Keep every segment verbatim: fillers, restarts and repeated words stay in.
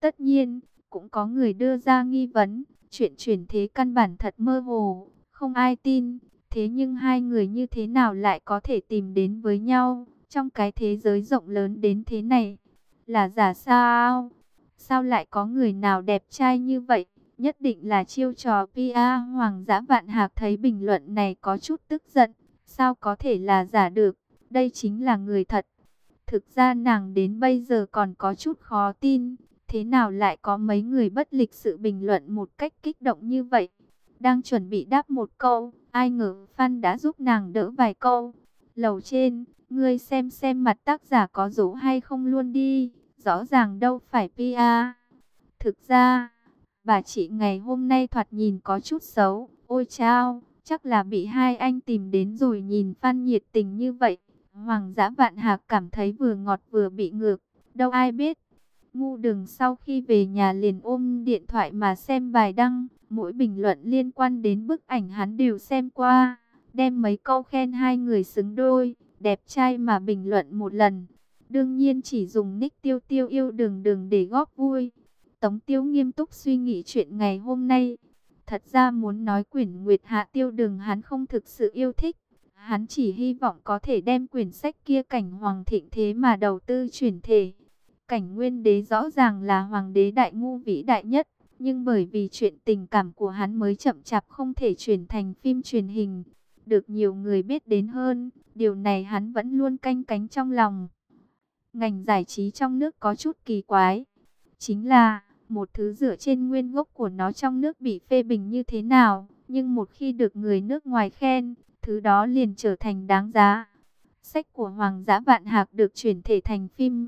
Tất nhiên, cũng có người đưa ra nghi vấn, chuyện chuyển thế căn bản thật mơ hồ, không ai tin. Thế nhưng hai người như thế nào lại có thể tìm đến với nhau, trong cái thế giới rộng lớn đến thế này? Là giả sao? Sao lại có người nào đẹp trai như vậy? Nhất định là chiêu trò pê e. Hoàng Dã Vạn Hạc thấy bình luận này có chút tức giận. Sao có thể là giả được? Đây chính là người thật. Thực ra nàng đến bây giờ còn có chút khó tin. Thế nào lại có mấy người bất lịch sự bình luận một cách kích động như vậy? Đang chuẩn bị đáp một câu, ai ngờ Phan đã giúp nàng đỡ vài câu. Lầu trên, ngươi xem xem mặt tác giả có dấu hay không luôn đi. Rõ ràng đâu phải pê e. Thực ra, bà chị ngày hôm nay thoạt nhìn có chút xấu. Ôi chao, chắc là bị hai anh tìm đến rồi. Nhìn Phan nhiệt tình như vậy, Hoàng Dã Vạn Hạc cảm thấy vừa ngọt vừa bị ngược. Đâu ai biết. Ngu Đường sau khi về nhà liền ôm điện thoại mà xem bài đăng. Mỗi bình luận liên quan đến bức ảnh hắn đều xem qua. Đem mấy câu khen hai người xứng đôi, đẹp trai mà bình luận một lần. Đương nhiên chỉ dùng nick Tiêu Tiêu yêu Đường Đường để góp vui. Tống Tiêu nghiêm túc suy nghĩ chuyện ngày hôm nay. Thật ra muốn nói quyển Nguyệt Hạ Tiêu Đường hắn không thực sự yêu thích. Hắn chỉ hy vọng có thể đem quyển sách kia cảnh hoàng thịnh thế mà đầu tư chuyển thể. Cảnh Nguyên Đế rõ ràng là hoàng đế đại ngu vĩ đại nhất. Nhưng bởi vì chuyện tình cảm của hắn mới chậm chạp không thể chuyển thành phim truyền hình. Được nhiều người biết đến hơn. Điều này hắn vẫn luôn canh cánh trong lòng. Ngành giải trí trong nước có chút kỳ quái. Chính là, một thứ dựa trên nguyên gốc của nó trong nước bị phê bình như thế nào, nhưng một khi được người nước ngoài khen, thứ đó liền trở thành đáng giá. Sách của Hoàng Dã Vạn Hạc được chuyển thể thành phim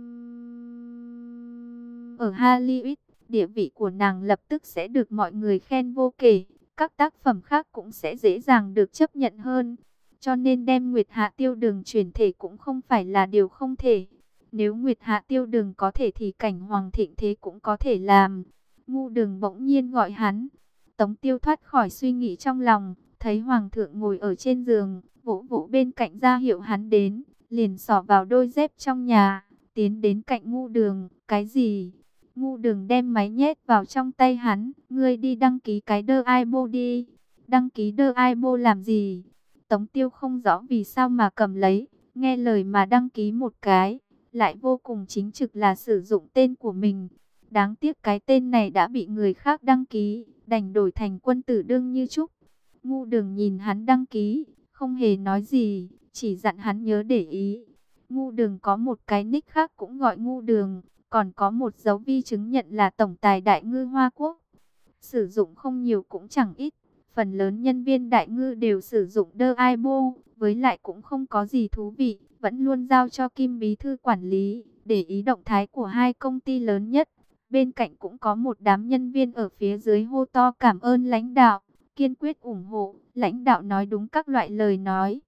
ở Hollywood, địa vị của nàng lập tức sẽ được mọi người khen vô kể, các tác phẩm khác cũng sẽ dễ dàng được chấp nhận hơn. Cho nên đem Nguyệt Hạ Tiêu Đường chuyển thể cũng không phải là điều không thể. Nếu Nguyệt Hạ Tiêu Đường có thể thì cảnh hoàng thịnh thế cũng có thể làm. Ngu Đường bỗng nhiên gọi hắn. Tống Tiêu thoát khỏi suy nghĩ trong lòng, thấy hoàng thượng ngồi ở trên giường, vỗ vỗ bên cạnh ra hiệu hắn đến, liền xỏ vào đôi dép trong nhà, tiến đến cạnh Ngu Đường. Cái gì? Ngu Đường đem máy nhét vào trong tay hắn. Ngươi đi đăng ký cái đơ ai bô đi. Đăng ký đơ ai bô làm gì? Tống Tiêu không rõ vì sao mà cầm lấy, nghe lời mà đăng ký một cái, lại vô cùng chính trực là sử dụng tên của mình. Đáng tiếc cái tên này đã bị người khác đăng ký, đành đổi thành Quân Tử Đương Như Trúc. Ngu Đường nhìn hắn đăng ký, không hề nói gì, chỉ dặn hắn nhớ để ý. Ngu Đường có một cái nick khác cũng gọi Ngu Đường, còn có một dấu vi chứng nhận là Tổng tài Đại Ngư Hoa Quốc. Sử dụng không nhiều cũng chẳng ít. Phần lớn nhân viên Đại Ngư đều sử dụng đơ ai bô, với lại cũng không có gì thú vị, vẫn luôn giao cho Kim Bí Thư quản lý, để ý động thái của hai công ty lớn nhất. Bên cạnh cũng có một đám nhân viên ở phía dưới hô to cảm ơn lãnh đạo, kiên quyết ủng hộ, lãnh đạo nói đúng các loại lời nói.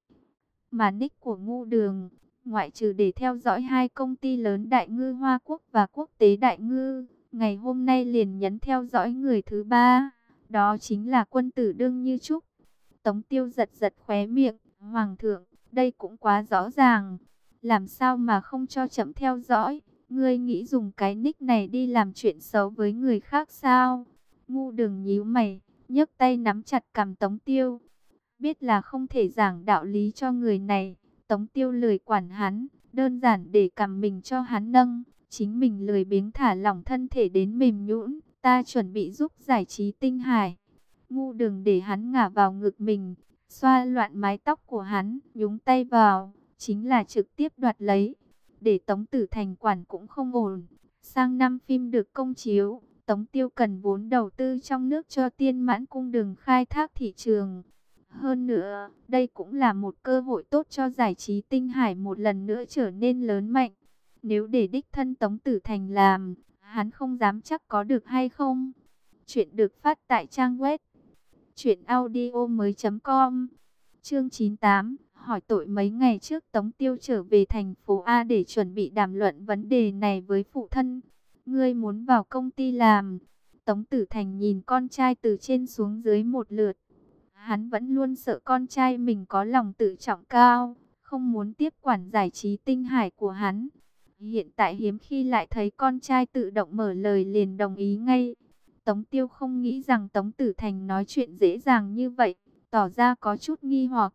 Mà nick của Ngu Đường, ngoại trừ để theo dõi hai công ty lớn Đại Ngư Hoa Quốc và Quốc tế Đại Ngư, ngày hôm nay liền nhấn theo dõi người thứ ba. Đó chính là Quân Tử Đương Như Trúc. Tống Tiêu giật giật khóe miệng. Hoàng thượng, đây cũng quá rõ ràng. Làm sao mà không cho chậm theo dõi? Ngươi nghĩ dùng cái nick này đi làm chuyện xấu với người khác sao? Ngu Đường nhíu mày, nhấc tay nắm chặt cằm Tống Tiêu. Biết là không thể giảng đạo lý cho người này, Tống Tiêu lười quản hắn, đơn giản để cằm mình cho hắn nâng. Chính mình lười biếng thả lỏng thân thể đến mềm nhũn. Ta chuẩn bị giúp giải trí tinh hải. Ngu Đường để hắn ngả vào ngực mình, xoa loạn mái tóc của hắn, nhúng tay vào, chính là trực tiếp đoạt lấy. Để Tống Tử Thành quản cũng không ổn. Sang năm phim được công chiếu, Tống Tiêu cần vốn đầu tư trong nước cho Tiên Mãn Cung Đường khai thác thị trường. Hơn nữa, đây cũng là một cơ hội tốt cho giải trí tinh hải một lần nữa trở nên lớn mạnh. Nếu để đích thân Tống Tử Thành làm, hắn không dám chắc có được hay không. Chuyện được phát tại trang web truyện audio mới chấm com. Chương chín mươi tám, hỏi tội. Mấy ngày trước Tống Tiêu trở về thành phố A để chuẩn bị đàm luận vấn đề này với phụ thân. Ngươi muốn vào công ty làm? Tống Tử Thành nhìn con trai từ trên xuống dưới một lượt. Hắn vẫn luôn sợ con trai mình có lòng tự trọng cao, không muốn tiếp quản giải trí tinh hải của hắn. Hiện tại hiếm khi lại thấy con trai tự động mở lời liền đồng ý ngay. Tống Tiêu không nghĩ rằng Tống Tử Thành nói chuyện dễ dàng như vậy, tỏ ra có chút nghi hoặc.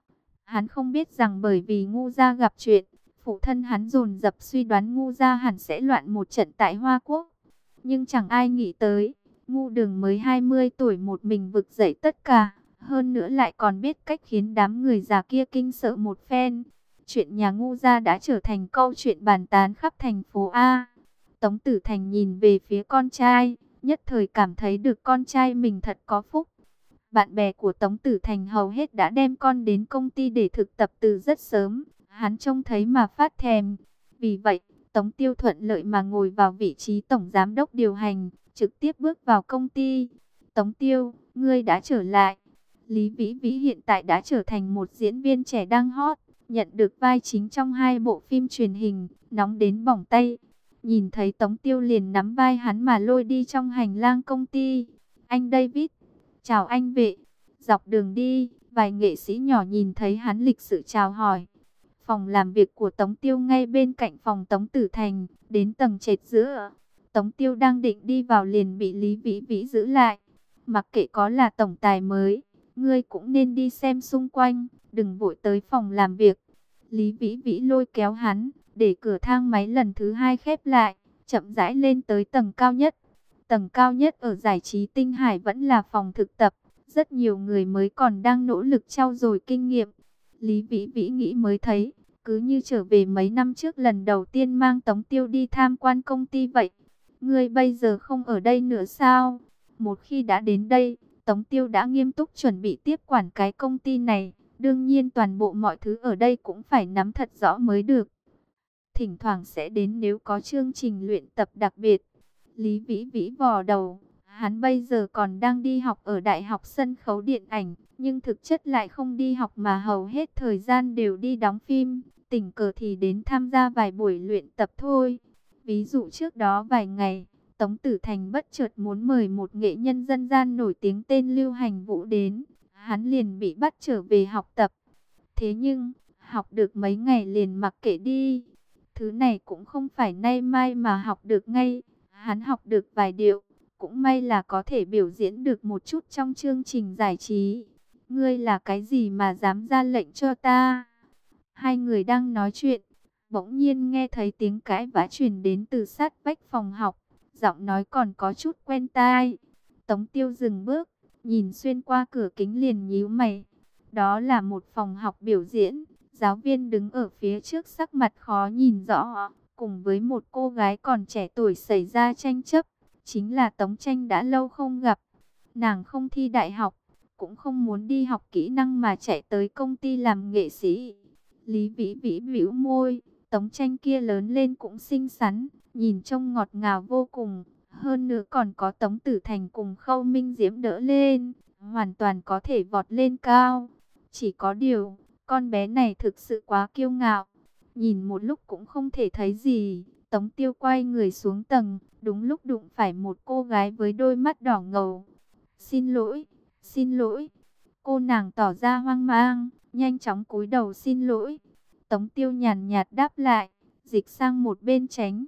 Hắn không biết rằng bởi vì Ngu gia gặp chuyện, phụ thân hắn dồn dập suy đoán Ngu gia hẳn sẽ loạn một trận tại Hoa Quốc. Nhưng chẳng ai nghĩ tới, Ngu Đường mới hai mươi tuổi một mình vực dậy tất cả, hơn nữa lại còn biết cách khiến đám người già kia kinh sợ một phen. Chuyện nhà Ngu gia đã trở thành câu chuyện bàn tán khắp thành phố A. Tống Tử Thành nhìn về phía con trai, nhất thời cảm thấy được con trai mình thật có phúc. Bạn bè của Tống Tử Thành hầu hết đã đem con đến công ty để thực tập từ rất sớm, hắn trông thấy mà phát thèm. Vì vậy, Tống Tiêu thuận lợi mà ngồi vào vị trí tổng giám đốc điều hành, trực tiếp bước vào công ty. Tống Tiêu, ngươi đã trở lại. Lý Vĩ Vĩ hiện tại đã trở thành một diễn viên trẻ đang hot, nhận được vai chính trong hai bộ phim truyền hình, nóng đến bỏng tay. Nhìn thấy Tống Tiêu liền nắm vai hắn mà lôi đi trong hành lang công ty. Anh David, chào anh Vệ. Dọc đường đi, vài nghệ sĩ nhỏ nhìn thấy hắn lịch sự chào hỏi. Phòng làm việc của Tống Tiêu ngay bên cạnh phòng Tống Tử Thành, đến tầng trệt giữa. Tống Tiêu đang định đi vào liền bị Lý Vĩ Vĩ giữ lại. Mặc kệ có là tổng tài mới, ngươi cũng nên đi xem xung quanh, đừng vội tới phòng làm việc. Lý Vĩ Vĩ lôi kéo hắn, để cửa thang máy lần thứ hai khép lại, chậm rãi lên tới tầng cao nhất. Tầng cao nhất ở giải trí Tinh Hải vẫn là phòng thực tập, rất nhiều người mới còn đang nỗ lực trau dồi kinh nghiệm. Lý Vĩ Vĩ nghĩ mới thấy, cứ như trở về mấy năm trước lần đầu tiên mang Tống Tiêu đi tham quan công ty vậy. Ngươi bây giờ không ở đây nữa sao? Một khi đã đến đây, Tống Tiêu đã nghiêm túc chuẩn bị tiếp quản cái công ty này. Đương nhiên toàn bộ mọi thứ ở đây cũng phải nắm thật rõ mới được. Thỉnh thoảng sẽ đến nếu có chương trình luyện tập đặc biệt. Lý Vĩ Vĩ vò đầu, hắn bây giờ còn đang đi học ở Đại học Sân khấu Điện ảnh, nhưng thực chất lại không đi học mà hầu hết thời gian đều đi đóng phim, tình cờ thì đến tham gia vài buổi luyện tập thôi. Ví dụ trước đó vài ngày, Tống Tử Thành bất chợt muốn mời một nghệ nhân dân gian nổi tiếng tên Lưu Hành Vũ đến, hắn liền bị bắt trở về học tập. Thế nhưng, học được mấy ngày liền mặc kệ đi. Thứ này cũng không phải nay mai mà học được ngay. Hắn học được vài điệu, cũng may là có thể biểu diễn được một chút trong chương trình giải trí. Ngươi là cái gì mà dám ra lệnh cho ta? Hai người đang nói chuyện, bỗng nhiên nghe thấy tiếng cãi vã truyền đến từ sát vách phòng học. Giọng nói còn có chút quen tai. Tống Tiêu dừng bước, nhìn xuyên qua cửa kính liền nhíu mày. Đó là một phòng học biểu diễn, giáo viên đứng ở phía trước sắc mặt khó nhìn rõ, cùng với một cô gái còn trẻ tuổi xảy ra tranh chấp, chính là Tống Tranh đã lâu không gặp. Nàng không thi đại học, cũng không muốn đi học kỹ năng mà chạy tới công ty làm nghệ sĩ. Lý Vĩ Vĩ bĩu môi, Tống Tranh kia lớn lên cũng xinh xắn, nhìn trông ngọt ngào vô cùng, hơn nữa còn có Tống Tử Thành cùng Khâu Minh Diễm đỡ lên, hoàn toàn có thể vọt lên cao. Chỉ có điều, con bé này thực sự quá kiêu ngạo, nhìn một lúc cũng không thể thấy gì. Tống Tiêu quay người xuống tầng, đúng lúc đụng phải một cô gái với đôi mắt đỏ ngầu. Xin lỗi, xin lỗi. Cô nàng tỏ ra hoang mang, nhanh chóng cúi đầu xin lỗi. Tống Tiêu nhàn nhạt đáp lại, dịch sang một bên tránh.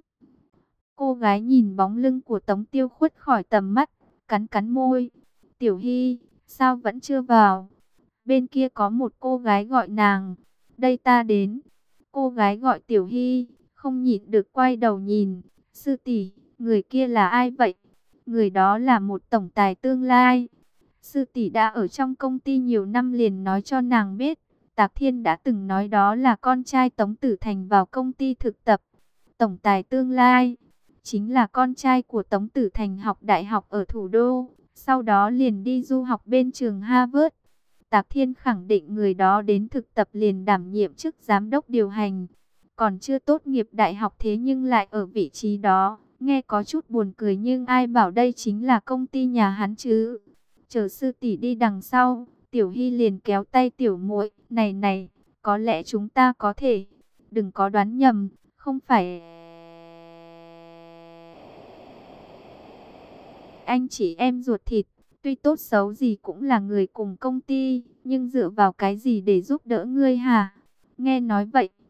Cô gái nhìn bóng lưng của Tống Tiêu khuất khỏi tầm mắt, cắn cắn môi. Tiểu Hy, sao vẫn chưa vào? Bên kia có một cô gái gọi nàng. Đây ta đến. Cô gái gọi Tiểu Hy, không nhịn được quay đầu nhìn. Sư tỷ, người kia là ai vậy? Người đó là một tổng tài tương lai. Sư tỷ đã ở trong công ty nhiều năm liền nói cho nàng biết. Tạc Thiên đã từng nói đó là con trai Tống Tử Thành vào công ty thực tập. Tổng tài tương lai, chính là con trai của Tống Tử Thành học đại học ở thủ đô. Sau đó liền đi du học bên trường Harvard. Tạc Thiên khẳng định người đó đến thực tập liền đảm nhiệm chức giám đốc điều hành. Còn chưa tốt nghiệp đại học thế nhưng lại ở vị trí đó. Nghe có chút buồn cười nhưng ai bảo đây chính là công ty nhà hắn chứ. Chờ sư tỷ đi đằng sau, Tiểu Hy liền kéo tay tiểu muội, này này, có lẽ chúng ta có thể, đừng có đoán nhầm, không phải anh chị em ruột thịt, tuy tốt xấu gì cũng là người cùng công ty, nhưng dựa vào cái gì để giúp đỡ ngươi hả? Nghe nói vậy,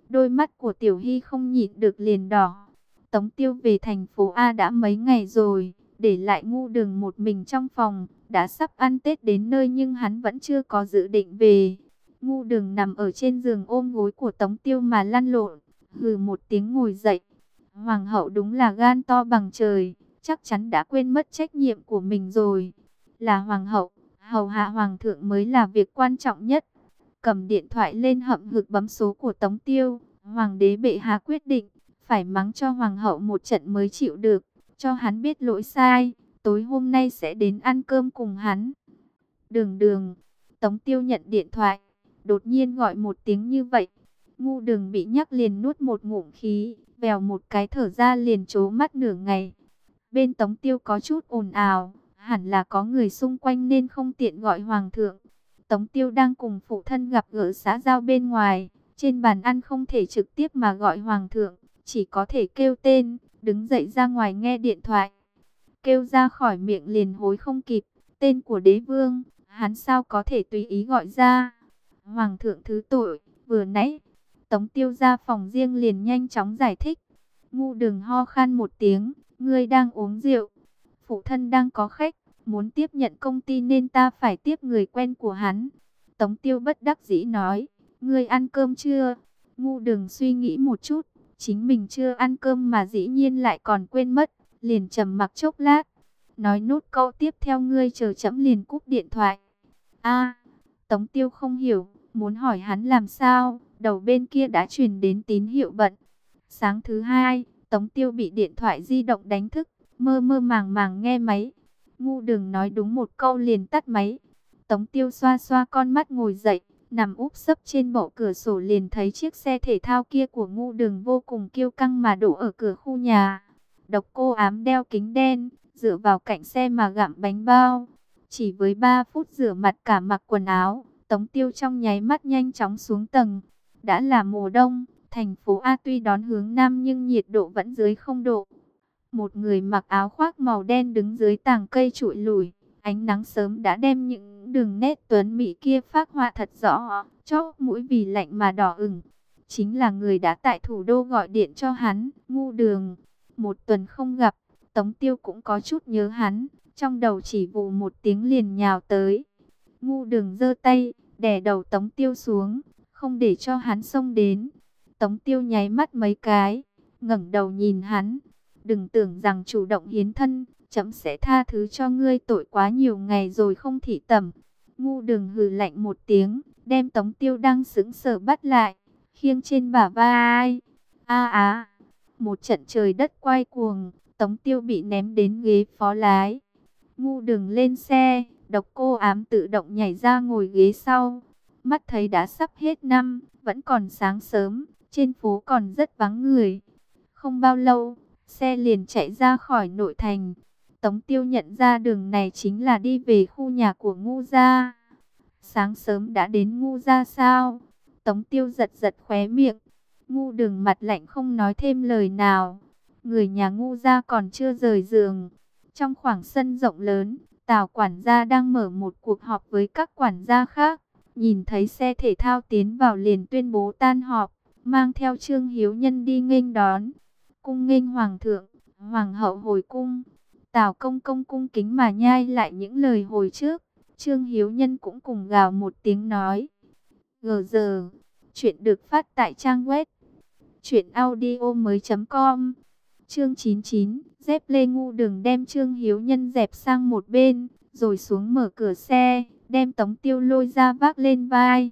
Đôi mắt của Tiểu Hy không nhịn được liền đỏ. Tống Tiêu về thành phố A đã mấy ngày rồi, để lại Ngu Đường một mình trong phòng. Đã sắp ăn Tết đến nơi nhưng hắn vẫn chưa có dự định về. Ngu Đường nằm ở trên giường ôm gối của Tống Tiêu mà lăn lộn, hừ một tiếng ngồi dậy. Hoàng hậu đúng là gan to bằng trời, chắc chắn đã quên mất trách nhiệm của mình rồi. Là hoàng hậu, hầu hạ hoàng thượng mới là việc quan trọng nhất. Cầm điện thoại lên hậm hực bấm số của Tống Tiêu. Hoàng đế bệ hạ quyết định, phải mắng cho hoàng hậu một trận mới chịu được, cho hắn biết lỗi sai. Tối hôm nay sẽ đến ăn cơm cùng hắn. Đường Đường. Tống Tiêu nhận điện thoại, đột nhiên gọi một tiếng như vậy. Ngu Đường bị nhắc liền nuốt một ngụm khí, vèo một cái thở ra liền trố mắt nửa ngày. Bên Tống Tiêu có chút ồn ào, hẳn là có người xung quanh nên không tiện gọi hoàng thượng. Tống Tiêu đang cùng phụ thân gặp gỡ xã giao bên ngoài, trên bàn ăn không thể trực tiếp mà gọi hoàng thượng, chỉ có thể kêu tên, đứng dậy ra ngoài nghe điện thoại. Kêu ra khỏi miệng liền hối không kịp, tên của đế vương, hắn sao có thể tùy ý gọi ra. Hoàng thượng thứ tội, vừa nãy. Tống Tiêu ra phòng riêng liền nhanh chóng giải thích. Ngu Đường ho khan một tiếng, ngươi đang uống rượu. Phụ thân đang có khách, muốn tiếp nhận công ty nên ta phải tiếp người quen của hắn. Tống Tiêu bất đắc dĩ nói, ngươi ăn cơm chưa? Ngu Đường suy nghĩ một chút, chính mình chưa ăn cơm mà dĩ nhiên lại còn quên mất, liền trầm mặc chốc lát. Nói nốt câu tiếp theo, ngươi chờ chấm liền cúp điện thoại. A, Tống Tiêu không hiểu, muốn hỏi hắn làm sao, đầu bên kia đã truyền đến tín hiệu bận. Sáng thứ hai, Tống Tiêu bị điện thoại di động đánh thức, mơ mơ màng màng nghe máy. Ngu Đường nói đúng một câu liền tắt máy. Tống Tiêu xoa xoa con mắt ngồi dậy, nằm úp sấp trên bộ cửa sổ liền thấy chiếc xe thể thao kia của Ngu Đường vô cùng kiêu căng mà đổ ở cửa khu nhà. Độc Cô Ám đeo kính đen, dựa vào cạnh xe mà gặm bánh bao. Chỉ với ba phút rửa mặt cả mặc quần áo, Tống Tiêu trong nháy mắt nhanh chóng xuống tầng. Đã là mùa đông, thành phố A tuy đón hướng Nam nhưng nhiệt độ vẫn dưới không độ. Một người mặc áo khoác màu đen đứng dưới tàng cây trụi lủi. Ánh nắng sớm đã đem những đường nét tuấn mỹ kia phác họa thật rõ, chóp mũi vì lạnh mà đỏ ửng. Chính là người đã tại thủ đô gọi điện cho hắn, Ngu Đường. Một tuần không gặp, Tống Tiêu cũng có chút nhớ hắn, trong đầu chỉ vù một tiếng liền nhào tới. Ngu Đường giơ tay, đè đầu Tống Tiêu xuống, không để cho hắn xông đến. Tống Tiêu nháy mắt mấy cái, ngẩng đầu nhìn hắn. Đừng tưởng rằng chủ động hiến thân, chấm sẽ tha thứ cho ngươi, tội quá nhiều ngày rồi không thị tẩm. Ngu Đường hừ lạnh một tiếng, đem Tống Tiêu đang sững sờ bắt lại, khiêng trên bả vai. A á, một trận trời đất quay cuồng, Tống Tiêu bị ném đến ghế phó lái. Ngu Đường lên xe, Độc Cô Ám tự động nhảy ra ngồi ghế sau. Mắt thấy đã sắp hết năm, vẫn còn sáng sớm, trên phố còn rất vắng người. Không bao lâu, xe liền chạy ra khỏi nội thành. Tống Tiêu nhận ra đường này chính là đi về khu nhà của Ngu gia. Sáng sớm đã đến Ngu gia sao? Tống Tiêu giật giật khóe miệng. Ngu Đường mặt lạnh không nói thêm lời nào. Người nhà Ngu gia còn chưa rời giường. Trong khoảng sân rộng lớn, Tào quản gia đang mở một cuộc họp với các quản gia khác. Nhìn thấy xe thể thao tiến vào liền tuyên bố tan họp, mang theo Trương Hiếu Nhân đi nghênh đón. Cung nghênh hoàng thượng, hoàng hậu hồi cung. Tào công công cung kính mà nhai lại những lời hồi trước. Trương Hiếu Nhân cũng cùng gào một tiếng nói. Gờ giờ, chuyện được phát tại trang web truyện audio mới chấm com. Chương chín mươi chín, dép lê. Ngu Đường đem Trương Hiếu Nhân dẹp sang một bên, rồi xuống mở cửa xe, đem Tống Tiêu lôi ra vác lên vai.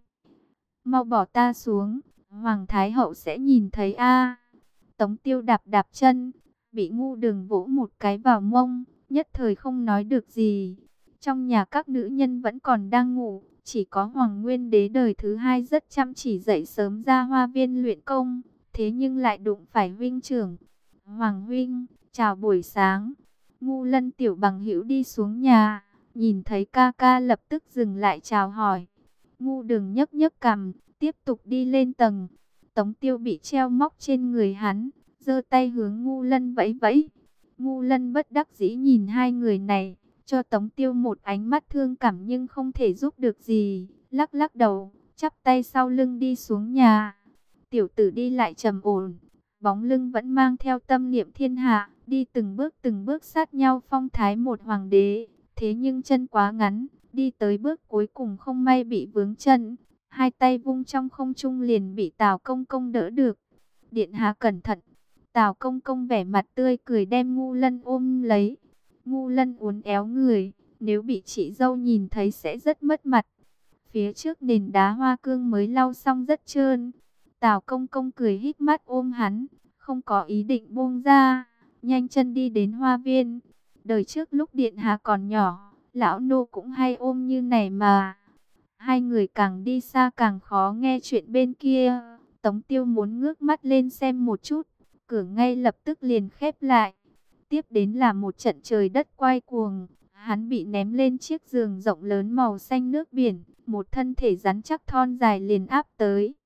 Mau bỏ ta xuống, Hoàng Thái Hậu sẽ nhìn thấy a. Tống Tiêu đạp đạp chân, bị Ngu Đường vỗ một cái vào mông, nhất thời không nói được gì. Trong nhà các nữ nhân vẫn còn đang ngủ, chỉ có Hoàng Nguyên Đế đời thứ hai rất chăm chỉ dậy sớm ra hoa viên luyện công, thế nhưng lại đụng phải huynh trưởng. Hoàng huynh, chào buổi sáng. Ngu Lân tiểu bằng hữu đi xuống nhà, nhìn thấy ca ca lập tức dừng lại chào hỏi. Ngu Đường nhấc nhấc cằm, tiếp tục đi lên tầng. Tống Tiêu bị treo móc trên người hắn, giơ tay hướng Ngu Lân vẫy vẫy. Ngu Lân bất đắc dĩ nhìn hai người này, cho Tống Tiêu một ánh mắt thương cảm nhưng không thể giúp được gì, lắc lắc đầu, chắp tay sau lưng đi xuống nhà. tiểu tử đi lại trầm ổn, bóng lưng vẫn mang theo tâm niệm thiên hạ, đi từng bước từng bước sát nhau phong thái một hoàng đế. Thế nhưng chân quá ngắn, đi tới bước cuối cùng không may bị vướng chân, hai tay vung trong không trung liền bị Tào Công Công đỡ được. Điện hạ cẩn thận. Tào Công Công vẻ mặt tươi cười đem Ngu Lân ôm lấy. Ngu Lân uốn éo người, nếu bị chị dâu nhìn thấy sẽ rất mất mặt. Phía trước nền đá hoa cương mới lau xong rất trơn. Tào Công Công cười híp mắt ôm hắn, không có ý định buông ra, nhanh chân đi đến hoa viên. Đời trước lúc điện hạ còn nhỏ, lão nô cũng hay ôm như này mà. Hai người càng đi xa càng khó nghe chuyện bên kia. Tống Tiêu muốn ngước mắt lên xem một chút, cửa ngay lập tức liền khép lại. Tiếp đến là một trận trời đất quay cuồng, hắn bị ném lên chiếc giường rộng lớn màu xanh nước biển, một thân thể rắn chắc thon dài liền áp tới.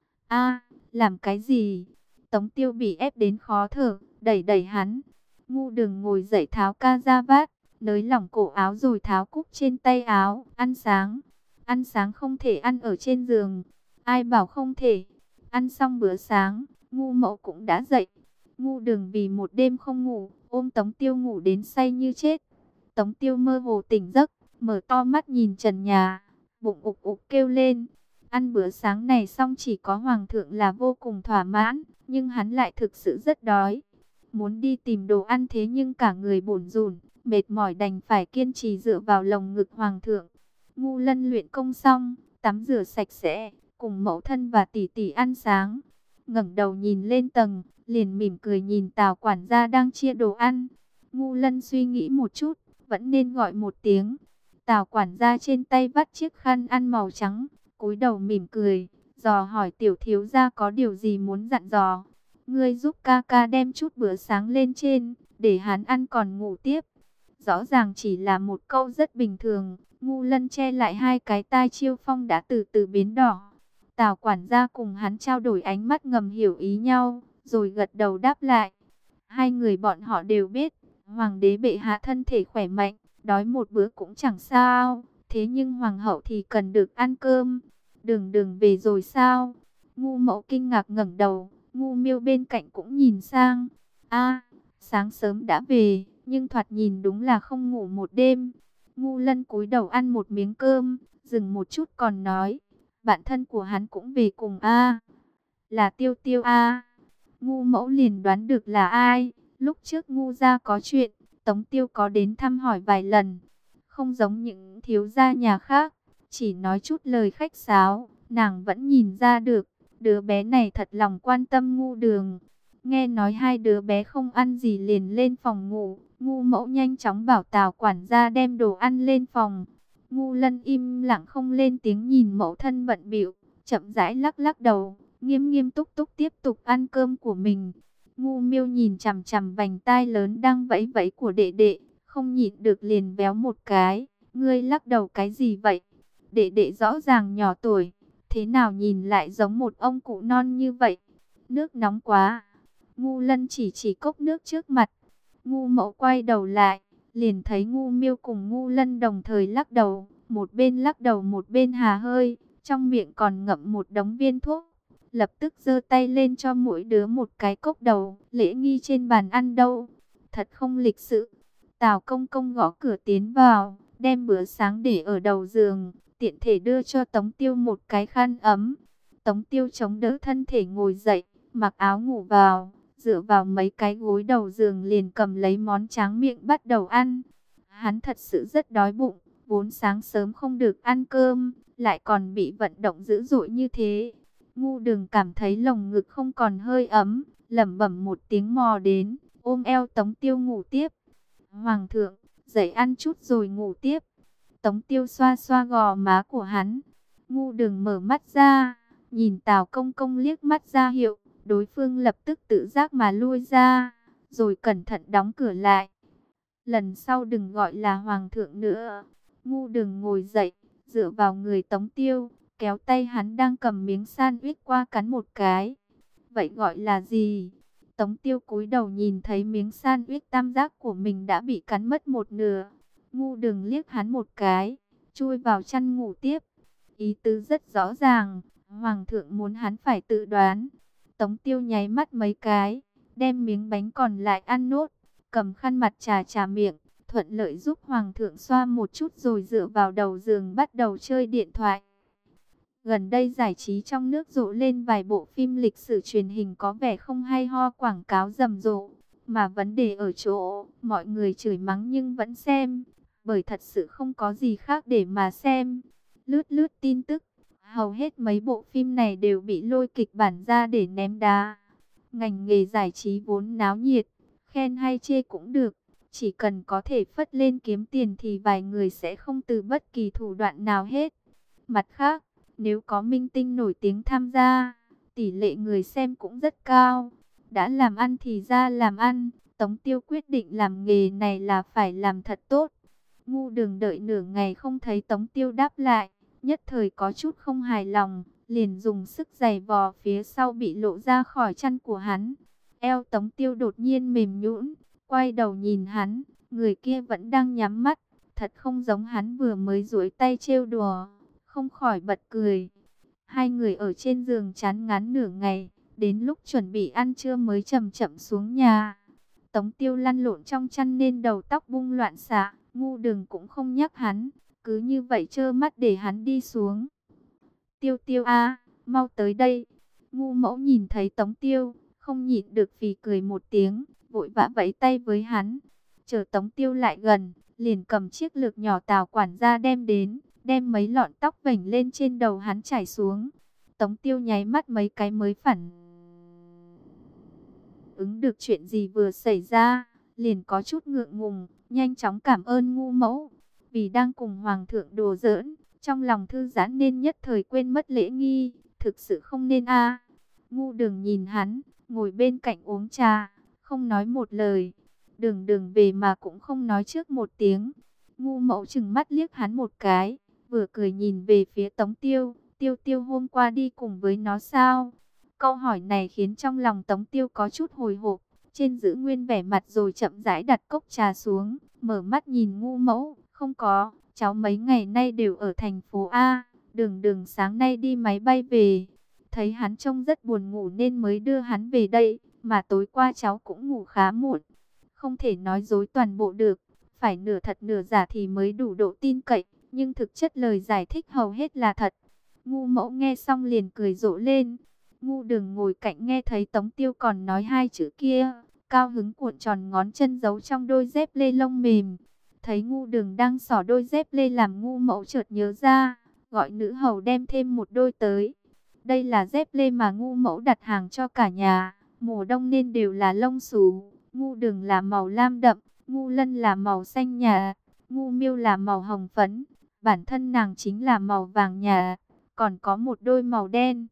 A, làm cái gì? Tống Tiêu bị ép đến khó thở, đẩy đẩy hắn. Ngu Đường ngồi dậy tháo ca ra vát, nới lỏng cổ áo rồi tháo cúc trên tay áo. Ăn sáng, ăn sáng không thể ăn ở trên giường. Ai bảo không thể? Ăn xong bữa sáng, Ngu Mậu cũng đã dậy. Ngu Đường vì một đêm không ngủ, ôm Tống Tiêu ngủ đến say như chết. Tống Tiêu mơ hồ tỉnh giấc, mở to mắt nhìn trần nhà, bụng ục ục kêu lên. Ăn bữa sáng này xong chỉ có hoàng thượng là vô cùng thỏa mãn, nhưng hắn lại thực sự rất đói. Muốn đi tìm đồ ăn thế nhưng cả người bủn rủn, mệt mỏi đành phải kiên trì dựa vào lồng ngực hoàng thượng. Ngu Lân luyện công xong, tắm rửa sạch sẽ, cùng mẫu thân và tỷ tỷ ăn sáng. Ngẩng đầu nhìn lên tầng, liền mỉm cười nhìn Tào quản gia đang chia đồ ăn. Ngu Lân suy nghĩ một chút, vẫn nên gọi một tiếng. Tào quản gia trên tay vắt chiếc khăn ăn màu trắng, cúi đầu mỉm cười, dò hỏi tiểu thiếu gia có điều gì muốn dặn dò. Ngươi giúp ca ca đem chút bữa sáng lên trên, để hắn ăn còn ngủ tiếp. Rõ ràng chỉ là một câu rất bình thường, Ngu Lân che lại hai cái tai Chiêu Phong đã từ từ biến đỏ. Tào quản gia cùng hắn trao đổi ánh mắt ngầm hiểu ý nhau, rồi gật đầu đáp lại. Hai người bọn họ đều biết, hoàng đế bệ hạ thân thể khỏe mạnh, đói một bữa cũng chẳng sao, thế nhưng hoàng hậu thì cần được ăn cơm. Đường Đường về rồi sao? Ngu Mậu kinh ngạc ngẩng đầu, Ngu Miêu bên cạnh cũng nhìn sang. A, sáng sớm đã về, nhưng thoạt nhìn đúng là không ngủ một đêm. Ngu Lân cúi đầu ăn một miếng cơm, dừng một chút còn nói, bạn thân của hắn cũng về cùng a, là Tiêu Tiêu a. Ngu Mẫu liền đoán được là ai, lúc trước Ngu gia có chuyện, Tống Tiêu có đến thăm hỏi vài lần, không giống những thiếu gia nhà khác, chỉ nói chút lời khách sáo, nàng vẫn nhìn ra được, đứa bé này thật lòng quan tâm Ngu Đường. Nghe nói hai đứa bé không ăn gì liền lên phòng ngủ, Ngu Mẫu nhanh chóng bảo Tào quản gia đem đồ ăn lên phòng. Ngu Lân im lặng không lên tiếng nhìn mẫu thân bận bịu, chậm rãi lắc lắc đầu, nghiêm nghiêm túc túc tiếp tục ăn cơm của mình. Ngu Miêu nhìn chằm chằm vành tai lớn đang vẫy vẫy của đệ đệ, không nhịn được liền véo một cái. Ngươi lắc đầu cái gì vậy? Đệ đệ rõ ràng nhỏ tuổi, thế nào nhìn lại giống một ông cụ non như vậy? Nước nóng quá. Ngu Lân chỉ chỉ cốc nước trước mặt. Ngu Mẫu quay đầu lại, liền thấy Ngu Miêu cùng Ngu Lân đồng thời lắc đầu, một bên lắc đầu một bên hà hơi, trong miệng còn ngậm một đống viên thuốc. Lập tức giơ tay lên cho mỗi đứa một cái cốc đầu, lễ nghi trên bàn ăn đâu, thật không lịch sự. Tào Công Công gõ cửa tiến vào, đem bữa sáng để ở đầu giường, tiện thể đưa cho Tống Tiêu một cái khăn ấm. Tống Tiêu chống đỡ thân thể ngồi dậy, mặc áo ngủ vào, dựa vào mấy cái gối đầu giường liền cầm lấy món tráng miệng bắt đầu ăn. Hắn thật sự rất đói bụng, vốn sáng sớm không được ăn cơm, lại còn bị vận động dữ dội như thế. Ngu Đường cảm thấy lồng ngực không còn hơi ấm, lẩm bẩm một tiếng mò đến, ôm eo Tống Tiêu ngủ tiếp. Hoàng thượng, dậy ăn chút rồi ngủ tiếp. Tống Tiêu xoa xoa gò má của hắn. Ngu Đường mở mắt ra, nhìn Tào Công Công liếc mắt ra hiệu, đối phương lập tức tự giác mà lui ra, rồi cẩn thận đóng cửa lại. Lần sau đừng gọi là hoàng thượng nữa. Ngu Đường ngồi dậy, dựa vào người Tống Tiêu, kéo tay hắn đang cầm miếng sandwich qua cắn một cái. Vậy gọi là gì? Tống Tiêu cúi đầu nhìn thấy miếng sandwich tam giác của mình đã bị cắn mất một nửa. Ngu Đường liếc hắn một cái, chui vào chăn ngủ tiếp. Ý tứ rất rõ ràng, Hoàng thượng muốn hắn phải tự đoán. Tống Tiêu nháy mắt mấy cái, đem miếng bánh còn lại ăn nốt, cầm khăn mặt chà chà miệng, thuận lợi giúp Hoàng thượng xoa một chút rồi dựa vào đầu giường bắt đầu chơi điện thoại. Gần đây giải trí trong nước rộ lên vài bộ phim lịch sử truyền hình có vẻ không hay ho, quảng cáo rầm rộ. Mà vấn đề ở chỗ, mọi người chửi mắng nhưng vẫn xem, bởi thật sự không có gì khác để mà xem. Lướt lướt tin tức, hầu hết mấy bộ phim này đều bị lôi kịch bản ra để ném đá. Ngành nghề giải trí vốn náo nhiệt, khen hay chê cũng được. Chỉ cần có thể phất lên kiếm tiền thì vài người sẽ không từ bất kỳ thủ đoạn nào hết. Mặt khác, nếu có minh tinh nổi tiếng tham gia, tỷ lệ người xem cũng rất cao. Đã làm ăn thì ra làm ăn, Tống Tiêu quyết định làm nghề này là phải làm thật tốt. Ngu Đường đợi nửa ngày không thấy Tống Tiêu đáp lại, nhất thời có chút không hài lòng, liền dùng sức giày vò phía sau bị lộ ra khỏi chân của hắn. Eo Tống Tiêu đột nhiên mềm nhũn, quay đầu nhìn hắn, người kia vẫn đang nhắm mắt, thật không giống hắn vừa mới duỗi tay trêu đùa, không khỏi bật cười. Hai người ở trên giường chán ngán nửa ngày, đến lúc chuẩn bị ăn trưa mới chậm chậm xuống nhà. Tống Tiêu lăn lộn trong chăn nên đầu tóc bung loạn xạ, Ngu Đường cũng không nhắc hắn, cứ như vậy trơ mắt để hắn đi xuống. Tiêu Tiêu a, mau tới đây. Ngu Mẫu nhìn thấy Tống Tiêu, không nhịn được phì cười một tiếng, vội vã vẫy tay với hắn. Chờ Tống Tiêu lại gần, liền cầm chiếc lược nhỏ Tào quản gia đem đến, đem mấy lọn tóc vểnh lên trên đầu hắn chải xuống. Tống Tiêu nháy mắt mấy cái mới phản ứng được chuyện gì vừa xảy ra, liền có chút ngượng ngùng, nhanh chóng cảm ơn Ngu Mẫu. Vì đang cùng Hoàng thượng đùa giỡn, trong lòng thư giãn nên nhất thời quên mất lễ nghi, thực sự không nên a. Ngu Đường nhìn hắn, ngồi bên cạnh uống trà, không nói một lời. Đường Đường về mà cũng không nói trước một tiếng. Ngu Mẫu chừng mắt liếc hắn một cái, vừa cười nhìn về phía Tống Tiêu. Tiêu Tiêu hôm qua đi cùng với nó sao? Câu hỏi này khiến trong lòng Tống Tiêu có chút hồi hộp, trên giữ nguyên vẻ mặt rồi chậm rãi đặt cốc trà xuống, mở mắt nhìn Ngu Mẫu, không có, cháu mấy ngày nay đều ở thành phố A, Đường Đường sáng nay đi máy bay về, thấy hắn trông rất buồn ngủ nên mới đưa hắn về đây, mà tối qua cháu cũng ngủ khá muộn, không thể nói dối toàn bộ được, phải nửa thật nửa giả thì mới đủ độ tin cậy, nhưng thực chất lời giải thích hầu hết là thật. Ngu Mẫu nghe xong liền cười rộ lên. Ngu Đường ngồi cạnh nghe thấy Tống Tiêu còn nói hai chữ kia, cao hứng cuộn tròn ngón chân giấu trong đôi dép lê lông mềm. Thấy Ngu Đường đang xỏ đôi dép lê làm Ngu Mẫu chợt nhớ ra, gọi nữ hầu đem thêm một đôi tới. Đây là dép lê mà Ngu Mẫu đặt hàng cho cả nhà, mùa đông nên đều là lông xù. Ngu Đường là màu lam đậm, Ngu Lân là màu xanh nhà, Ngu Miêu là màu hồng phấn, bản thân nàng chính là màu vàng nhà, còn có một đôi màu đen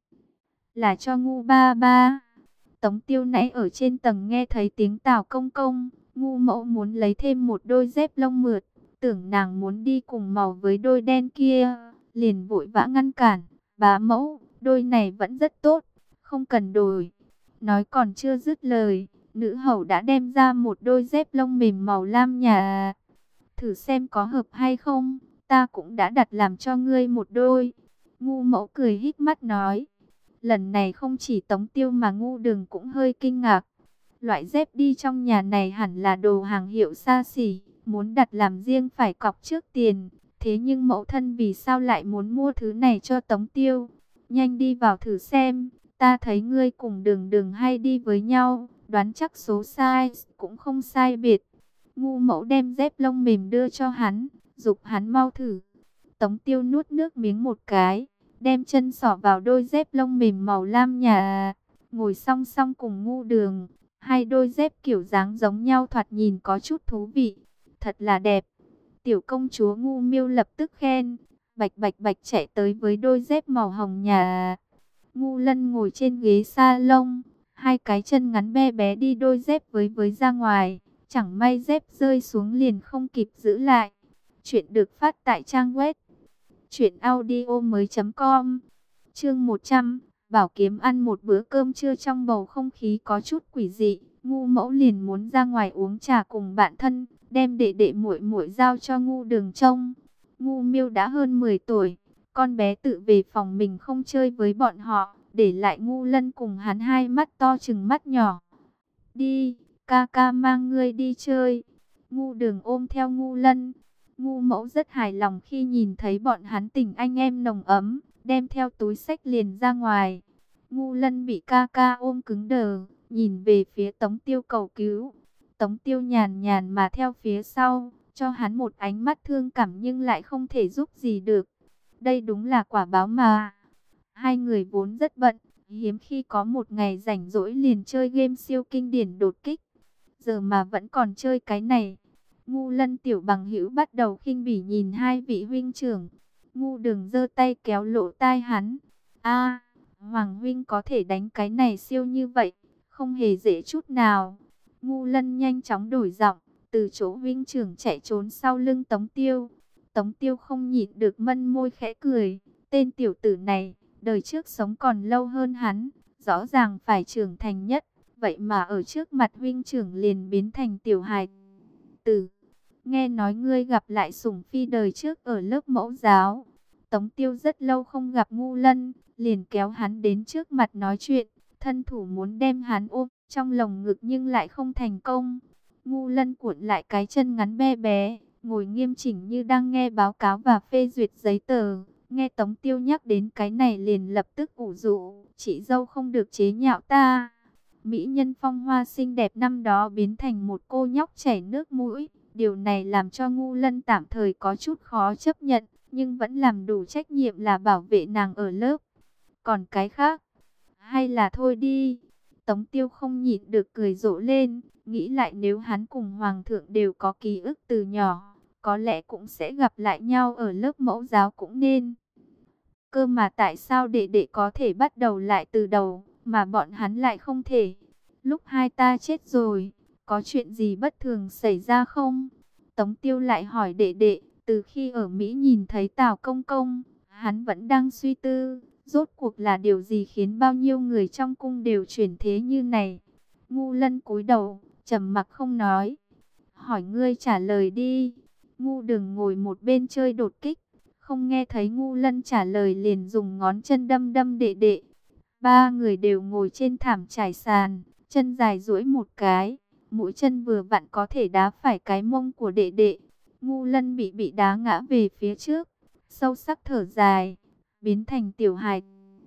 là cho Ngu ba ba. Tống Tiêu nãy ở trên tầng nghe thấy tiếng Tào công công, Ngu Mẫu muốn lấy thêm một đôi dép lông mượt, tưởng nàng muốn đi cùng màu với đôi đen kia, liền vội vã ngăn cản. Bá mẫu, đôi này vẫn rất tốt, không cần đổi. Nói còn chưa dứt lời, nữ hầu đã đem ra một đôi dép lông mềm màu lam nhà. Thử xem có hợp hay không, ta cũng đã đặt làm cho ngươi một đôi. Ngu Mẫu cười híp mắt nói. Lần này không chỉ Tống Tiêu mà Ngu Đường cũng hơi kinh ngạc. Loại dép đi trong nhà này hẳn là đồ hàng hiệu xa xỉ, muốn đặt làm riêng phải cọc trước tiền. Thế nhưng mẫu thân vì sao lại muốn mua thứ này cho Tống Tiêu? Nhanh đi vào thử xem, ta thấy ngươi cùng Đường Đường hay đi với nhau, đoán chắc số size cũng không sai biệt. Ngu Mẫu đem dép lông mềm đưa cho hắn, giục hắn mau thử. Tống Tiêu nuốt nước miếng một cái, đem chân sỏ vào đôi dép lông mềm màu lam nhà, ngồi song song cùng Ngu Đường. Hai đôi dép kiểu dáng giống nhau thoạt nhìn có chút thú vị, thật là đẹp. Tiểu công chúa Ngu Miêu lập tức khen, bạch bạch bạch chạy tới với đôi dép màu hồng nhà. Ngu Lân ngồi trên ghế salon, hai cái chân ngắn be bé đi đôi dép với với ra ngoài, chẳng may dép rơi xuống liền không kịp giữ lại. Chuyện được phát tại trang web truyện audio mới.com. Chương một trăm, Bảo Kiếm ăn một bữa cơm trưa. Trong bầu không khí có chút quỷ dị, Ngu Mẫu liền muốn ra ngoài uống trà cùng bạn thân, đem đệ đệ muội muội giao cho Ngu Đường trông. Ngu Miêu đã hơn mười tuổi, con bé tự về phòng mình không chơi với bọn họ, để lại Ngu Lân cùng hắn hai mắt to chừng mắt nhỏ. Đi, ca ca mang ngươi đi chơi. Ngu Đường ôm theo Ngu Lân. Ngu Mẫu rất hài lòng khi nhìn thấy bọn hắn tình anh em nồng ấm, đem theo túi xách liền ra ngoài. Ngu Lân bị ca ca ôm cứng đờ, nhìn về phía Tống Tiêu cầu cứu. Tống Tiêu nhàn nhàn mà theo phía sau, cho hắn một ánh mắt thương cảm nhưng lại không thể giúp gì được. Đây đúng là quả báo mà. Hai người vốn rất bận, hiếm khi có một ngày rảnh rỗi liền chơi game siêu kinh điển đột kích. Giờ mà vẫn còn chơi cái này. Ngu Lân tiểu bằng hữu bắt đầu khinh bỉ nhìn hai vị huynh trưởng. Ngu Đường giơ tay kéo lỗ tai hắn. A, Hoàng huynh có thể đánh cái này siêu như vậy, không hề dễ chút nào. Ngu Lân nhanh chóng đổi giọng, từ chỗ huynh trưởng chạy trốn sau lưng Tống Tiêu. Tống Tiêu không nhịn được mân môi khẽ cười. Tên tiểu tử này, đời trước sống còn lâu hơn hắn, rõ ràng phải trưởng thành nhất, vậy mà ở trước mặt huynh trưởng liền biến thành tiểu hài tử. Nghe nói ngươi gặp lại Sủng Phi đời trước ở lớp mẫu giáo. Tống Tiêu rất lâu không gặp Ngu Lân, liền kéo hắn đến trước mặt nói chuyện, thân thủ muốn đem hắn ôm trong lồng ngực nhưng lại không thành công. Ngu Lân cuộn lại cái chân ngắn bé bé, ngồi nghiêm chỉnh như đang nghe báo cáo và phê duyệt giấy tờ. Nghe Tống Tiêu nhắc đến cái này liền lập tức ủ rũ, chị dâu không được chế nhạo ta. Mỹ nhân phong hoa xinh đẹp năm đó biến thành một cô nhóc chảy nước mũi. Điều này làm cho Ngu Lân tạm thời có chút khó chấp nhận, nhưng vẫn làm đủ trách nhiệm là bảo vệ nàng ở lớp. Còn cái khác, hay là thôi đi. Tống Tiêu không nhịn được cười rộ lên, nghĩ lại nếu hắn cùng Hoàng thượng đều có ký ức từ nhỏ, có lẽ cũng sẽ gặp lại nhau ở lớp mẫu giáo cũng nên. Cơ mà tại sao đệ đệ có thể bắt đầu lại từ đầu, mà bọn hắn lại không thể? Lúc hai ta chết rồi, có chuyện gì bất thường xảy ra không? Tống Tiêu lại hỏi đệ đệ, từ khi ở Mỹ nhìn thấy Tào Công Công, hắn vẫn đang suy tư, rốt cuộc là điều gì khiến bao nhiêu người trong cung đều chuyển thế như này? Ngu Lân cúi đầu, trầm mặc không nói. Hỏi ngươi trả lời đi. Ngu Đường ngồi một bên chơi đột kích, không nghe thấy Ngu Lân trả lời liền dùng ngón chân đâm đâm đệ đệ. Ba người đều ngồi trên thảm trải sàn, chân dài duỗi một cái, mũi chân vừa vặn có thể đá phải cái mông của đệ đệ. Ngu Lân bị bị đá ngã về phía trước, sâu sắc thở dài, biến thành tiểu hài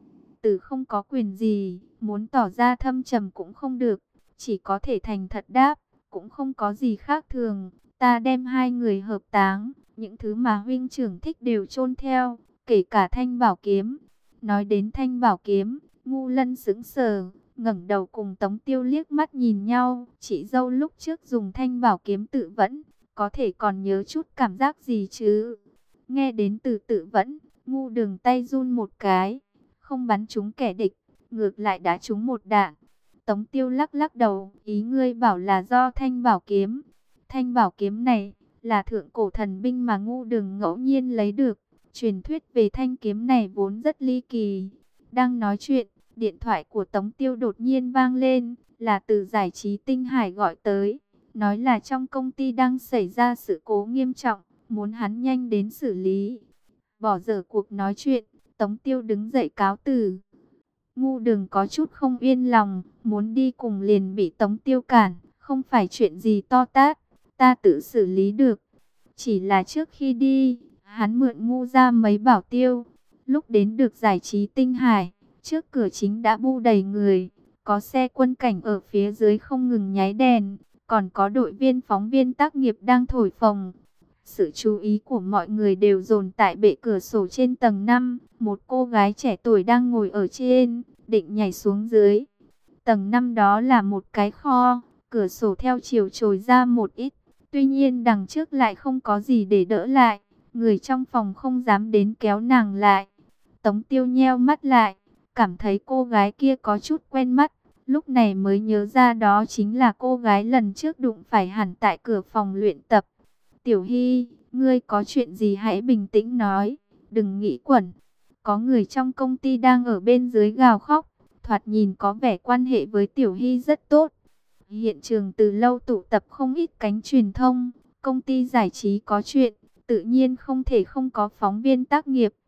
tử không có quyền gì, muốn tỏ ra thâm trầm cũng không được, chỉ có thể thành thật đáp, cũng không có gì khác thường, ta đem hai người hợp táng, những thứ mà huynh trưởng thích đều chôn theo, kể cả thanh bảo kiếm. Nói đến thanh bảo kiếm, Ngu Lân sững sờ, ngẩng đầu cùng Tống Tiêu liếc mắt nhìn nhau. Chị dâu lúc trước dùng thanh bảo kiếm tự vẫn, có thể còn nhớ chút cảm giác gì chứ? Nghe đến từ tự vẫn, Ngu Đường tay run một cái, không bắn trúng kẻ địch, ngược lại đã trúng một đạn. Tống Tiêu lắc lắc đầu, ý ngươi bảo là do thanh bảo kiếm. Thanh bảo kiếm này là thượng cổ thần binh mà Ngu Đường ngẫu nhiên lấy được. Truyền thuyết về thanh kiếm này vốn rất ly kỳ. Đang nói chuyện, điện thoại của Tống Tiêu đột nhiên vang lên, là từ giải trí Tinh Hải gọi tới. Nói là trong công ty đang xảy ra sự cố nghiêm trọng, muốn hắn nhanh đến xử lý. Bỏ dở cuộc nói chuyện, Tống Tiêu đứng dậy cáo từ. Ngu Đường có chút không yên lòng, muốn đi cùng liền bị Tống Tiêu cản. Không phải chuyện gì to tát, ta tự xử lý được. Chỉ là trước khi đi, hắn mượn Ngu ra mấy bảo tiêu. Lúc đến được giải trí Tinh Hải, trước cửa chính đã bu đầy người. Có xe quân cảnh ở phía dưới không ngừng nháy đèn, còn có đội viên phóng viên tác nghiệp đang thổi phồng. Sự chú ý của mọi người đều dồn tại bệ cửa sổ trên tầng năm. Một cô gái trẻ tuổi đang ngồi ở trên, định nhảy xuống dưới. Tầng năm đó là một cái kho, cửa sổ theo chiều trồi ra một ít. Tuy nhiên đằng trước lại không có gì để đỡ lại. Người trong phòng không dám đến kéo nàng lại. Tống Tiêu nheo mắt lại, cảm thấy cô gái kia có chút quen mắt. Lúc này mới nhớ ra đó chính là cô gái lần trước đụng phải hẳn tại cửa phòng luyện tập. Tiểu Hy, ngươi có chuyện gì hãy bình tĩnh nói, đừng nghĩ quẩn. Có người trong công ty đang ở bên dưới gào khóc, thoạt nhìn có vẻ quan hệ với Tiểu Hy rất tốt. Hiện trường từ lâu tụ tập không ít cánh truyền thông, công ty giải trí có chuyện, tự nhiên không thể không có phóng viên tác nghiệp.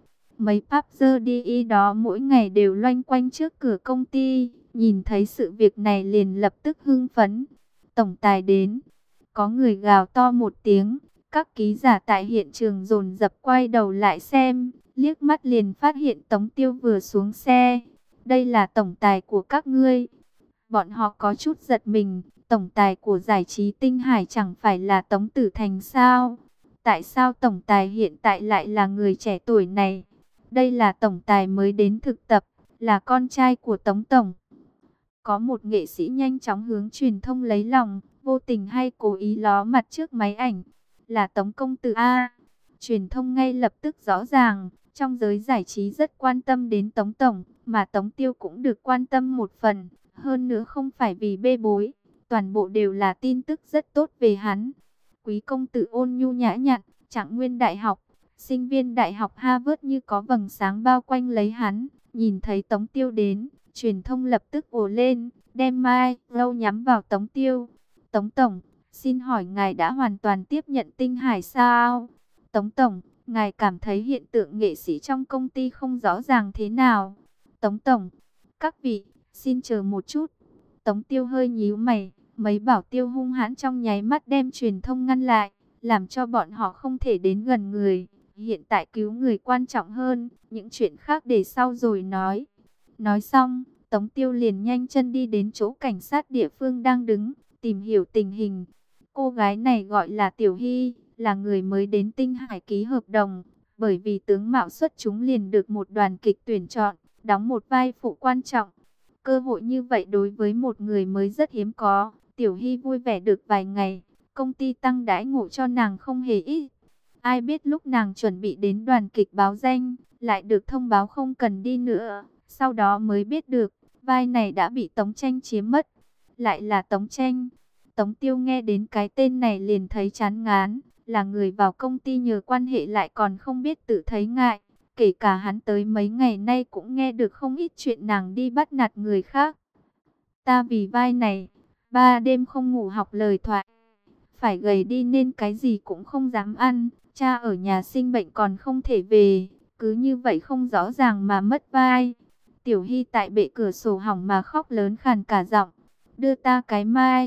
Mấy pháp dơ đi y đó mỗi ngày đều loanh quanh trước cửa công ty, nhìn thấy sự việc này liền lập tức hưng phấn. Tổng tài đến, có người gào to một tiếng, các ký giả tại hiện trường dồn dập quay đầu lại xem, liếc mắt liền phát hiện Tống Tiêu vừa xuống xe. Đây là tổng tài của các ngươi. Bọn họ có chút giật mình, tổng tài của giải trí Tinh Hải chẳng phải là Tống Tử Thành sao? Tại sao tổng tài hiện tại lại là người trẻ tuổi này? Đây là tổng tài mới đến thực tập, là con trai của Tống Tổng. Có một nghệ sĩ nhanh chóng hướng truyền thông lấy lòng, vô tình hay cố ý ló mặt trước máy ảnh. Là Tống Công Tử A. Truyền thông ngay lập tức rõ ràng, trong giới giải trí rất quan tâm đến Tống Tổng, mà Tống Tiêu cũng được quan tâm một phần. Hơn nữa không phải vì bê bối, toàn bộ đều là tin tức rất tốt về hắn. Quý công tử ôn nhu nhã nhặn, trạng nguyên đại học, sinh viên đại học Harvard như có vầng sáng bao quanh lấy hắn. Nhìn thấy Tống Tiêu đến, truyền thông lập tức ồ lên, đem mai lâu nhắm vào Tống Tiêu. Tống Tổng, xin hỏi ngài đã hoàn toàn tiếp nhận Tinh Hải sao? Tống Tổng, ngài cảm thấy hiện tượng nghệ sĩ trong công ty không rõ ràng thế nào? Tống Tổng, các vị, xin chờ một chút. Tống Tiêu hơi nhíu mày, mấy bảo tiêu hung hãn trong nháy mắt đem truyền thông ngăn lại, làm cho bọn họ không thể đến gần người. Hiện tại cứu người quan trọng hơn, những chuyện khác để sau rồi nói. Nói xong, Tống Tiêu liền nhanh chân đi đến chỗ cảnh sát địa phương đang đứng, tìm hiểu tình hình. Cô gái này gọi là Tiểu Hy, là người mới đến Tinh Hải ký hợp đồng. Bởi vì tướng mạo xuất chúng liền được một đoàn kịch tuyển chọn, đóng một vai phụ quan trọng. Cơ hội như vậy đối với một người mới rất hiếm có. Tiểu Hy vui vẻ được vài ngày, công ty tăng đãi ngộ cho nàng không hề ít. Ai biết lúc nàng chuẩn bị đến đoàn kịch báo danh, lại được thông báo không cần đi nữa. Sau đó mới biết được, vai này đã bị Tống Tranh chiếm mất. Lại là Tống Tranh. Tống Tiêu nghe đến cái tên này liền thấy chán ngán. Là người vào công ty nhờ quan hệ lại còn không biết tự thấy ngại. Kể cả hắn tới mấy ngày nay cũng nghe được không ít chuyện nàng đi bắt nạt người khác. Ta vì vai này, ba đêm không ngủ học lời thoại. Phải gầy đi nên cái gì cũng không dám ăn. Cha ở nhà sinh bệnh còn không thể về. Cứ như vậy không rõ ràng mà mất vai. Tiểu Hy tại bệ cửa sổ hỏng mà khóc lớn khàn cả giọng. Đưa ta cái mai.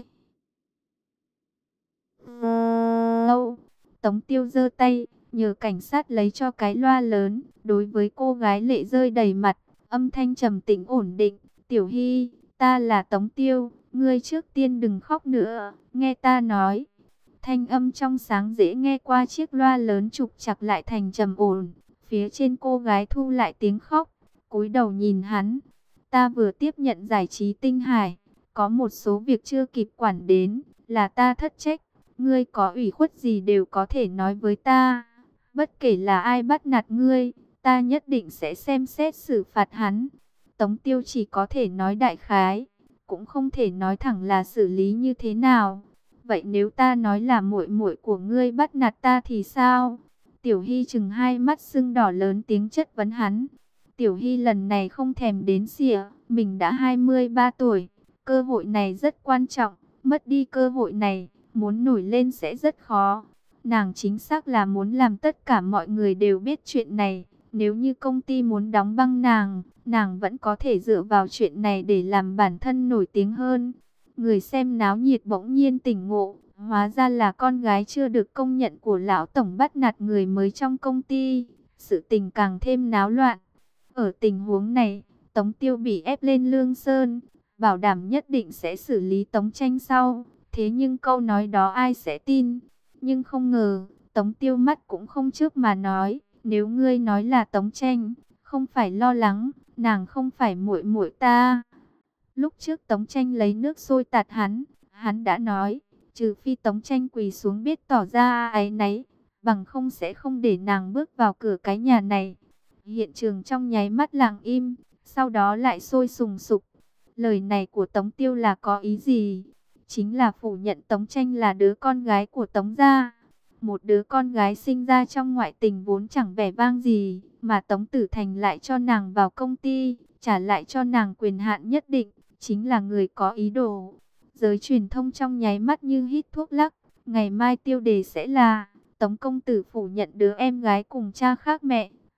Lâu. Tống Tiêu giơ tay, nhờ cảnh sát lấy cho cái loa lớn. Đối với cô gái lệ rơi đầy mặt, âm thanh trầm tĩnh ổn định. Tiểu Hy, ta là Tống Tiêu, ngươi trước tiên đừng khóc nữa, nghe ta nói. Thanh âm trong sáng dễ nghe qua chiếc loa lớn trục chặt lại thành trầm ổn. Phía trên cô gái thu lại tiếng khóc, cúi đầu nhìn hắn. Ta vừa tiếp nhận giải trí Tinh Hải, có một số việc chưa kịp quản đến, là ta thất trách. Ngươi có ủy khuất gì đều có thể nói với ta. Bất kể là ai bắt nạt ngươi, ta nhất định sẽ xem xét xử phạt hắn. Tống Tiêu chỉ có thể nói đại khái, cũng không thể nói thẳng là xử lý như thế nào. Vậy nếu ta nói là muội muội của ngươi bắt nạt ta thì sao? Tiểu Hy chừng hai mắt sưng đỏ lớn tiếng chất vấn hắn. Tiểu Hy lần này không thèm đến xỉa, mình đã hai mươi ba tuổi, cơ hội này rất quan trọng, mất đi cơ hội này, muốn nổi lên sẽ rất khó. Nàng chính xác là muốn làm tất cả mọi người đều biết chuyện này. Nếu như công ty muốn đóng băng nàng, nàng vẫn có thể dựa vào chuyện này để làm bản thân nổi tiếng hơn. Người xem náo nhiệt bỗng nhiên tỉnh ngộ, hóa ra là con gái chưa được công nhận của lão tổng bắt nạt người mới trong công ty. Sự tình càng thêm náo loạn. Ở tình huống này, Tống Tiêu bị ép lên Lương Sơn, bảo đảm nhất định sẽ xử lý Tống Tranh sau. Thế nhưng câu nói đó ai sẽ tin? Nhưng không ngờ, Tống Tiêu mắt cũng không chớp mà nói, nếu ngươi nói là Tống Tranh, không phải lo lắng, nàng không phải muội muội ta. Lúc trước Tống Tranh lấy nước sôi tạt hắn, hắn đã nói, trừ phi Tống Tranh quỳ xuống biết tỏ ra áy náy, bằng không sẽ không để nàng bước vào cửa cái nhà này. Hiện trường trong nháy mắt lặng im, sau đó lại sôi sùng sục. Lời này của Tống Tiêu là có ý gì? Chính là phủ nhận Tống Tranh là đứa con gái của Tống gia. Một đứa con gái sinh ra trong ngoại tình vốn chẳng vẻ vang gì, mà Tống Tử Thành lại cho nàng vào công ty, trả lại cho nàng quyền hạn nhất định, chính là người có ý đồ. Giới truyền thông trong nháy mắt như hít thuốc lắc, ngày mai tiêu đề sẽ là Tống công tử phủ nhận đứa em gái cùng cha khác mẹ,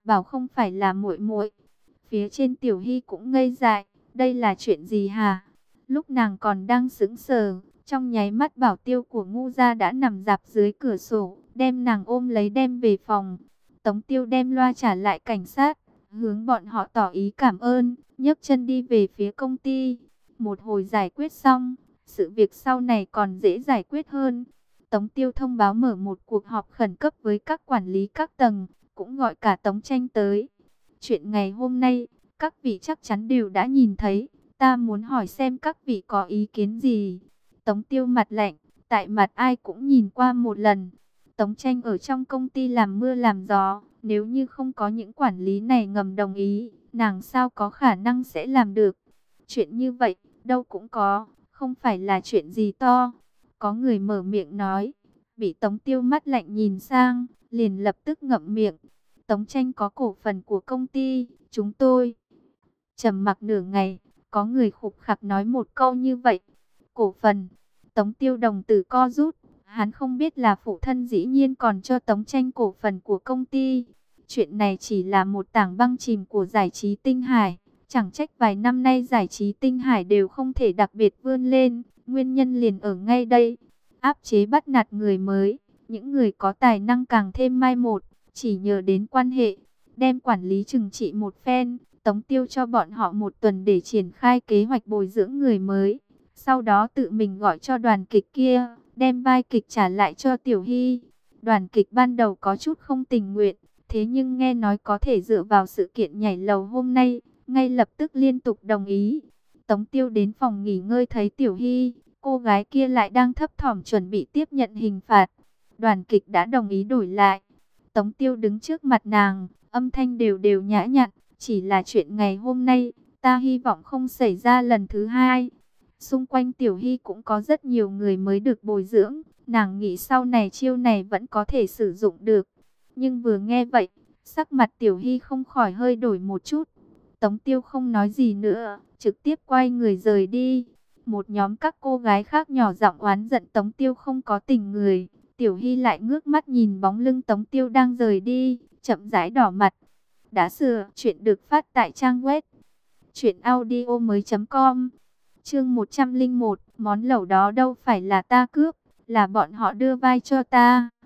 bảo không phải là muội muội. Phía trên Tiểu Hy cũng ngây dại, đây là chuyện gì hả? Lúc nàng còn đang sững sờ, trong nháy mắt Bảo Tiêu của Ngu gia đã nằm dạp dưới cửa sổ, đem nàng ôm lấy đem về phòng. Tống Tiêu đem loa trả lại cảnh sát, hướng bọn họ tỏ ý cảm ơn, nhấc chân đi về phía công ty. Một hồi giải quyết xong, sự việc sau này còn dễ giải quyết hơn. Tống Tiêu thông báo mở một cuộc họp khẩn cấp với các quản lý các tầng, cũng gọi cả Tống Tranh tới. Chuyện ngày hôm nay, các vị chắc chắn đều đã nhìn thấy, ta muốn hỏi xem các vị có ý kiến gì. Tống Tiêu mặt lạnh, tại mặt ai cũng nhìn qua một lần. Tống Tranh ở trong công ty làm mưa làm gió, nếu như không có những quản lý này ngầm đồng ý, nàng sao có khả năng sẽ làm được. Chuyện như vậy, đâu cũng có, không phải là chuyện gì to. Có người mở miệng nói, bị Tống Tiêu mắt lạnh nhìn sang, liền lập tức ngậm miệng. Tống Tranh có cổ phần của công ty, chúng tôi. Trầm mặc nửa ngày, có người khục khặc nói một câu như vậy. Cổ phần, Tống Tiêu đồng tử co rút, hắn không biết là phụ thân dĩ nhiên còn cho Tống Tranh cổ phần của công ty. Chuyện này chỉ là một tảng băng chìm của giải trí Tinh Hải, chẳng trách vài năm nay giải trí Tinh Hải đều không thể đặc biệt vươn lên, nguyên nhân liền ở ngay đây. Áp chế bắt nạt người mới, những người có tài năng càng thêm mai một, chỉ nhờ đến quan hệ, đem quản lý trừng trị một phen. Tống Tiêu cho bọn họ một tuần để triển khai kế hoạch bồi dưỡng người mới. Sau đó tự mình gọi cho đoàn kịch kia, đem vai kịch trả lại cho Tiểu Hy. Đoàn kịch ban đầu có chút không tình nguyện, thế nhưng nghe nói có thể dựa vào sự kiện nhảy lầu hôm nay, ngay lập tức liên tục đồng ý. Tống Tiêu đến phòng nghỉ ngơi thấy Tiểu Hy, cô gái kia lại đang thấp thỏm chuẩn bị tiếp nhận hình phạt. Đoàn kịch đã đồng ý đổi lại. Tống Tiêu đứng trước mặt nàng, âm thanh đều đều nhã nhặn. Chỉ là chuyện ngày hôm nay, ta hy vọng không xảy ra lần thứ hai. Xung quanh Tiểu Hy cũng có rất nhiều người mới được bồi dưỡng. Nàng nghĩ sau này chiêu này vẫn có thể sử dụng được. Nhưng vừa nghe vậy, sắc mặt Tiểu Hy không khỏi hơi đổi một chút. Tống Tiêu không nói gì nữa, trực tiếp quay người rời đi. Một nhóm các cô gái khác nhỏ giọng oán giận Tống Tiêu không có tình người. Tiểu Hy lại ngước mắt nhìn bóng lưng Tống Tiêu đang rời đi, chậm rãi đỏ mặt. Đã sửa, chuyện được phát tại trang web truyện audio mới chấm com. Chương một trăm lẻ một, món lẩu đó đâu phải là ta cướp, là bọn họ đưa vai cho ta.